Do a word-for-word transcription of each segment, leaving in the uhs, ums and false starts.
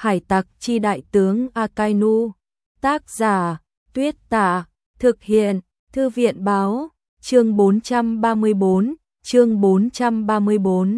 Hải tặc chi đại tướng Akainu. Tác giả Tuyết Tả. Thực hiện Thư viện Báo. Chương bốn trăm ba mươi bốn. Chương bốn trăm ba mươi bốn.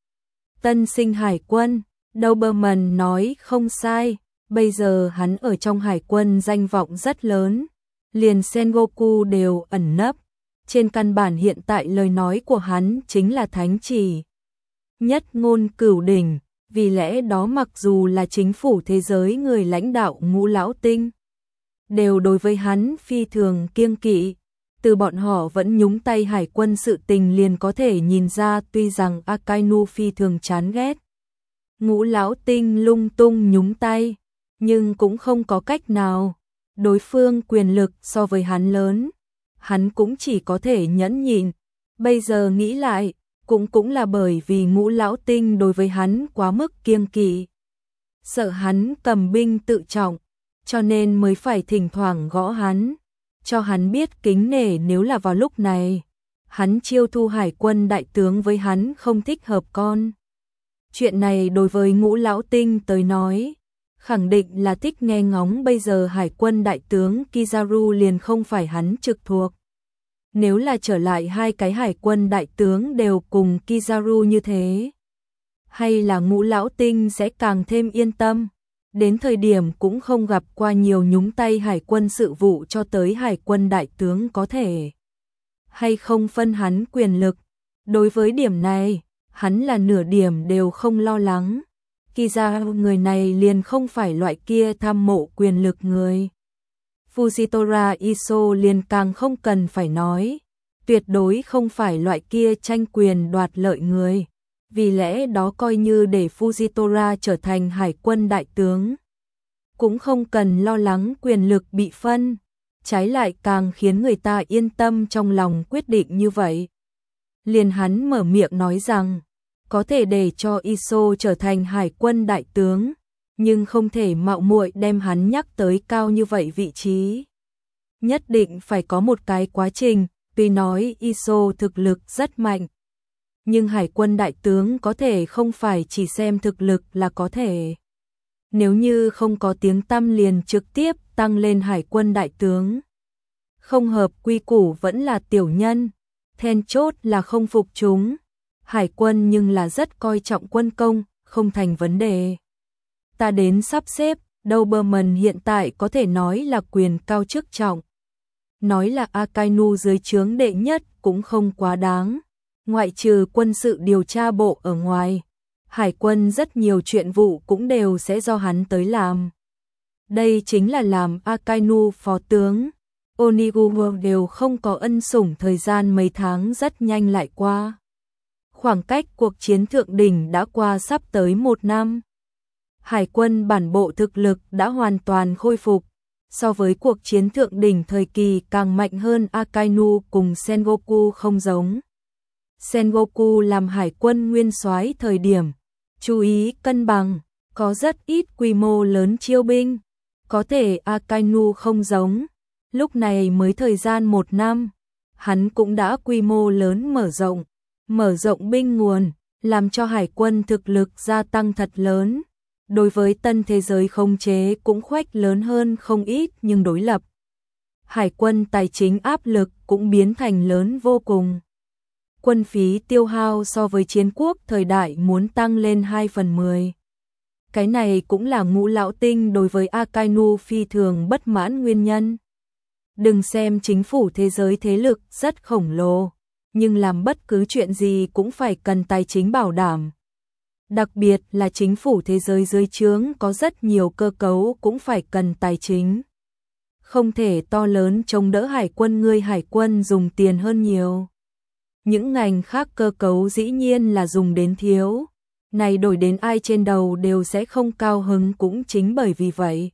Tân sinh hải quân. Doberman nói không sai. Bây giờ hắn ở trong hải quân danh vọng rất lớn. Liền Sengoku đều ẩn nấp. Trên căn bản hiện tại lời nói của hắn chính là thánh chỉ. Nhất ngôn cửu đỉnh. Vì lẽ đó mặc dù là chính phủ thế giới người lãnh đạo Ngũ Lão Tinh, đều đối với hắn phi thường kiêng kỵ. Từ bọn họ vẫn nhúng tay hải quân sự tình liền có thể nhìn ra, tuy rằng Akainu phi thường chán ghét Ngũ Lão Tinh lung tung nhúng tay, nhưng cũng không có cách nào. Đối phương quyền lực so với hắn lớn, hắn cũng chỉ có thể nhẫn nhịn. Bây giờ nghĩ lại, cũng cũng là bởi vì Ngũ Lão Tinh đối với hắn quá mức kiêng kỵ, sợ hắn cầm binh tự trọng, cho nên mới phải thỉnh thoảng gõ hắn, cho hắn biết kính nể. Nếu là vào lúc này, hắn chiêu thu hải quân đại tướng với hắn không thích hợp con. Chuyện này đối với Ngũ Lão Tinh tới nói, khẳng định là thích nghe ngóng. Bây giờ hải quân đại tướng Kizaru liền không phải hắn trực thuộc. Nếu là trở lại hai cái hải quân đại tướng đều cùng Kizaru như thế, hay là Ngũ Lão Tinh sẽ càng thêm yên tâm. Đến thời điểm cũng không gặp qua nhiều nhúng tay hải quân sự vụ, cho tới hải quân đại tướng có thể hay không phân hắn quyền lực. Đối với điểm này, hắn là nửa điểm đều không lo lắng. Kizaru người này liền không phải loại kia tham mộ quyền lực người. Fujitora Iso liền càng không cần phải nói, tuyệt đối không phải loại kia tranh quyền đoạt lợi người. Vì lẽ đó coi như để Fujitora trở thành hải quân đại tướng, cũng không cần lo lắng quyền lực bị phân, trái lại càng khiến người ta yên tâm trong lòng quyết định như vậy. Liền hắn mở miệng nói rằng, có thể để cho Iso trở thành hải quân đại tướng, nhưng không thể mạo muội đem hắn nhắc tới cao như vậy vị trí. Nhất định phải có một cái quá trình. Tuy nói Iso thực lực rất mạnh, nhưng hải quân đại tướng có thể không phải chỉ xem thực lực là có thể. Nếu như không có tiếng tăm liền trực tiếp tăng lên hải quân đại tướng, không hợp quy củ vẫn là tiểu nhân, then chốt là không phục chúng. Hải quân nhưng là rất coi trọng quân công, không thành vấn đề. Ta đến sắp xếp, Doberman hiện tại có thể nói là quyền cao chức trọng. Nói là Akainu dưới trướng đệ nhất cũng không quá đáng. Ngoại trừ quân sự điều tra bộ ở ngoài, hải quân rất nhiều chuyện vụ cũng đều sẽ do hắn tới làm. Đây chính là làm Akainu phó tướng. Oniguro đều không có ân sủng, thời gian mấy tháng rất nhanh lại qua. Khoảng cách cuộc chiến thượng đỉnh đã qua sắp tới một năm. Hải quân bản bộ thực lực đã hoàn toàn khôi phục. So với cuộc chiến thượng đỉnh thời kỳ càng mạnh hơn. Akainu cùng Sengoku không giống. Sengoku làm hải quân nguyên soái thời điểm, chú ý cân bằng, có rất ít quy mô lớn chiêu binh. Có thể Akainu không giống. Lúc này mới thời gian một năm, hắn cũng đã quy mô lớn mở rộng, mở rộng binh nguồn, làm cho hải quân thực lực gia tăng thật lớn. Đối với tân thế giới khống chế cũng khoách lớn hơn không ít, nhưng đối lập hải quân tài chính áp lực cũng biến thành lớn vô cùng. Quân phí tiêu hao so với chiến quốc thời đại muốn tăng lên hai phần mười. Cái này cũng là Ngũ Lão Tinh đối với Akainu phi thường bất mãn nguyên nhân. Đừng xem chính phủ thế giới thế lực rất khổng lồ, nhưng làm bất cứ chuyện gì cũng phải cần tài chính bảo đảm. Đặc biệt là chính phủ thế giới dưới trướng có rất nhiều cơ cấu cũng phải cần tài chính. Không thể to lớn chống đỡ hải quân, người hải quân dùng tiền hơn nhiều. Những ngành khác cơ cấu dĩ nhiên là dùng đến thiếu. Này đổi đến ai trên đầu đều sẽ không cao hứng, cũng chính bởi vì vậy.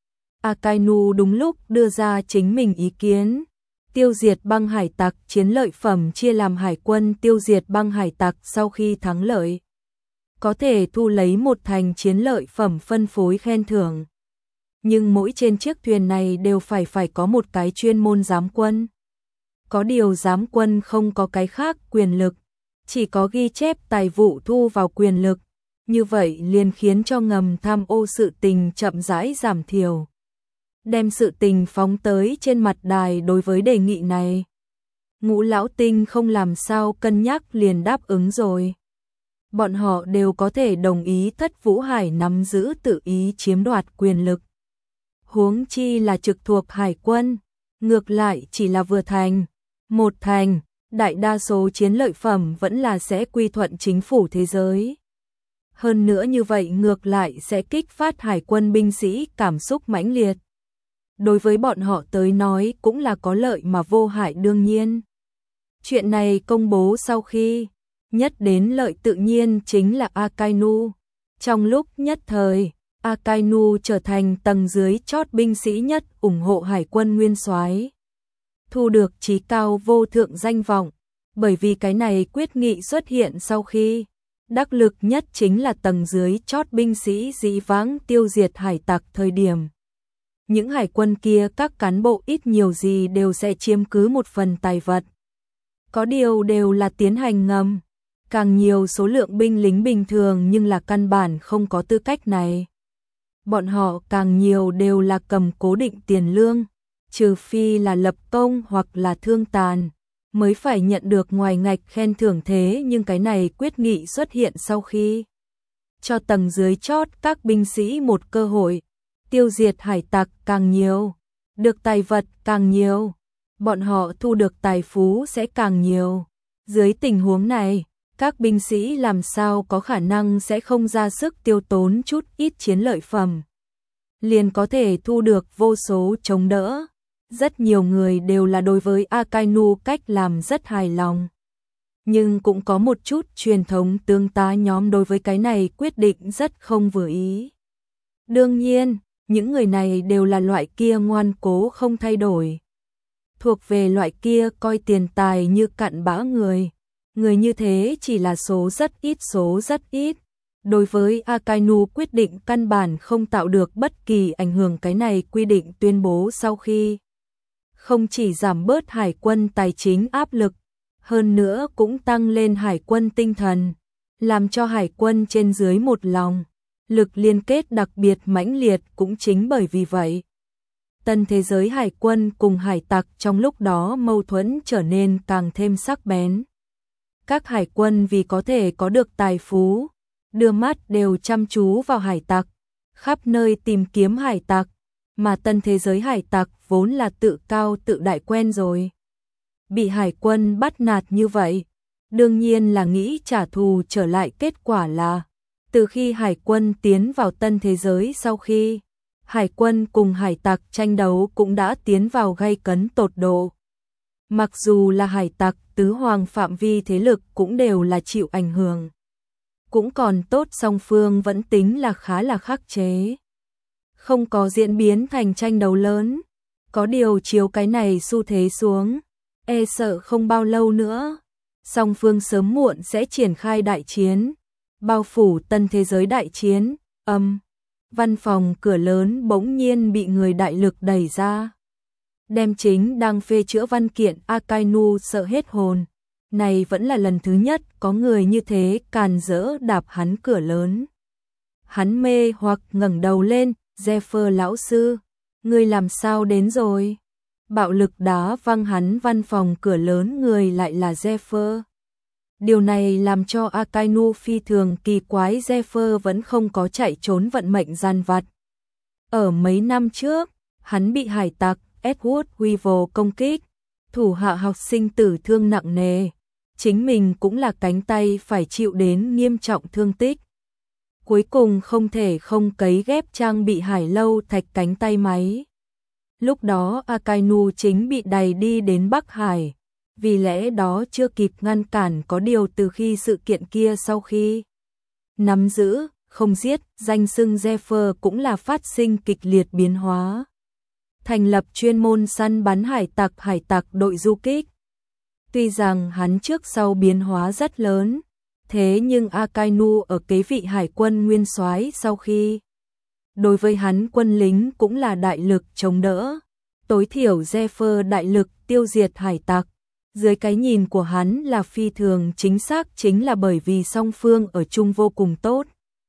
Akainu đúng lúc đưa ra chính mình ý kiến. Tiêu diệt băng hải tặc, chiến lợi phẩm chia làm hải quân tiêu diệt băng hải tặc sau khi thắng lợi, có thể thu lấy một thành chiến lợi phẩm phân phối khen thưởng. Nhưng mỗi trên chiếc thuyền này đều phải phải có một cái chuyên môn giám quân. Có điều giám quân không có cái khác quyền lực, chỉ có ghi chép tài vụ thu vào quyền lực. như vậy liền khiến cho ngầm tham ô sự tình chậm rãi giảm thiểu. Đem sự tình phóng tới trên mặt đài đối với đề nghị này. Ngũ Lão Tinh không làm sao cân nhắc liền đáp ứng rồi. Bọn họ đều có thể đồng ý Thất Vũ Hải nắm giữ tự ý chiếm đoạt quyền lực. Huống chi là trực thuộc hải quân, ngược lại chỉ là vừa thành, một thành, đại đa số chiến lợi phẩm vẫn là sẽ quy thuận chính phủ thế giới. Hơn nữa như vậy ngược lại sẽ kích phát hải quân binh sĩ cảm xúc mãnh liệt. Đối với bọn họ tới nói cũng là có lợi mà vô hại đương nhiên. Chuyện này công bố sau khi, nhất đến lợi tự nhiên chính là Akainu. Trong lúc nhất thời, Akainu trở thành tầng dưới chót binh sĩ nhất ủng hộ hải quân nguyên soái, thu được chí cao vô thượng danh vọng, bởi vì cái này quyết nghị xuất hiện sau khi, đắc lực nhất chính là tầng dưới chót binh sĩ dĩ vãng tiêu diệt hải tặc thời điểm. Những hải quân kia các cán bộ ít nhiều gì đều sẽ chiếm cứ một phần tài vật. Có điều đều là tiến hành ngầm, càng nhiều số lượng binh lính bình thường nhưng là căn bản không có tư cách này. Bọn họ càng nhiều đều là cầm cố định tiền lương, trừ phi là lập công hoặc là thương tàn, mới phải nhận được ngoài ngạch khen thưởng thế nhưng cái này quyết nghị xuất hiện sau khi cho tầng dưới chót các binh sĩ một cơ hội, tiêu diệt hải tặc càng nhiều, được tài vật càng nhiều, bọn họ thu được tài phú sẽ càng nhiều. Dưới tình huống này, các binh sĩ làm sao có khả năng sẽ không ra sức tiêu tốn chút ít chiến lợi phẩm, liền có thể thu được vô số chống đỡ. Rất nhiều người đều là đối với Akainu cách làm rất hài lòng. Nhưng cũng có một chút truyền thống tương tá nhóm đối với cái này quyết định rất không vừa ý. Đương nhiên, những người này đều là loại kia ngoan cố không thay đổi. Thuộc về loại kia coi tiền tài như cặn bã người. Người như thế chỉ là số rất ít số rất ít. Đối với Akainu quyết định căn bản không tạo được bất kỳ ảnh hưởng cái này quy định tuyên bố sau khi không chỉ giảm bớt hải quân tài chính áp lực, hơn nữa cũng tăng lên hải quân tinh thần, làm cho hải quân trên dưới một lòng, lực liên kết đặc biệt mãnh liệt cũng chính bởi vì vậy. Tân thế giới hải quân cùng hải tặc trong lúc đó mâu thuẫn trở nên càng thêm sắc bén. Các hải quân vì có thể có được tài phú, đưa mắt đều chăm chú vào hải tặc, khắp nơi tìm kiếm hải tặc, mà tân thế giới hải tặc vốn là tự cao tự đại quen rồi. Bị hải quân bắt nạt như vậy, đương nhiên là nghĩ trả thù trở lại, kết quả là, từ khi hải quân tiến vào tân thế giới sau khi, hải quân cùng hải tặc tranh đấu cũng đã tiến vào gay cấn tột độ. Mặc dù là hải tặc, tứ hoàng phạm vi thế lực cũng đều là chịu ảnh hưởng. Cũng còn tốt song phương vẫn tính là khá là khắc chế. Không có diễn biến thành tranh đấu lớn. Có điều chiếu cái này xu thế xuống, e sợ không bao lâu nữa, song phương sớm muộn sẽ triển khai đại chiến, bao phủ tân thế giới đại chiến. Âm, văn phòng cửa lớn bỗng nhiên bị người đại lực đẩy ra. Đem chính đang phê chữa văn kiện Akainu sợ hết hồn. Này vẫn là lần thứ nhất có người như thế càn rỡ đạp hắn cửa lớn. Hắn mê hoặc ngẩng đầu lên, Zephyr lão sư, ngươi làm sao đến rồi? Bạo lực đá văng hắn văn phòng cửa lớn, người lại là Zephyr. Điều này làm cho Akainu phi thường kỳ quái, Zephyr vẫn không có chạy trốn vận mệnh gian vặt. Ở mấy năm trước, hắn bị hải tặc Edward Weevil công kích, thủ hạ học sinh tử thương nặng nề, chính mình cũng là cánh tay phải chịu đến nghiêm trọng thương tích. Cuối cùng không thể không cấy ghép trang bị hải lâu thạch cánh tay máy. Lúc đó Akainu chính bị đày đi đến Bắc Hải, vì lẽ đó chưa kịp ngăn cản, có điều từ khi sự kiện kia sau khi nắm giữ, không giết, danh xưng Zephyr cũng là phát sinh kịch liệt biến hóa. Thành lập chuyên môn săn bắn hải tặc hải tặc đội du kích. Tuy rằng hắn trước sau biến hóa rất lớn, thế nhưng Akainu ở kế vị hải quân nguyên soái sau khi, đối với hắn quân lính cũng là đại lực chống đỡ. Tối thiểu Zephyr đại lực tiêu diệt hải tặc, dưới cái nhìn của hắn là phi thường chính xác, chính là bởi vì song phương ở chung vô cùng tốt.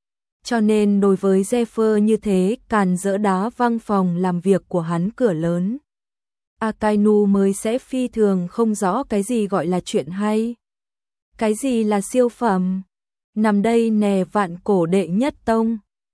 Cho nên đối với Zephyr như thế, càn dỡ đá văng phòng làm việc của hắn cửa lớn. Akainu mới sẽ phi thường không rõ cái gì gọi là chuyện hay. Cái gì là siêu phẩm? Nằm đây nè vạn cổ đệ nhất tông.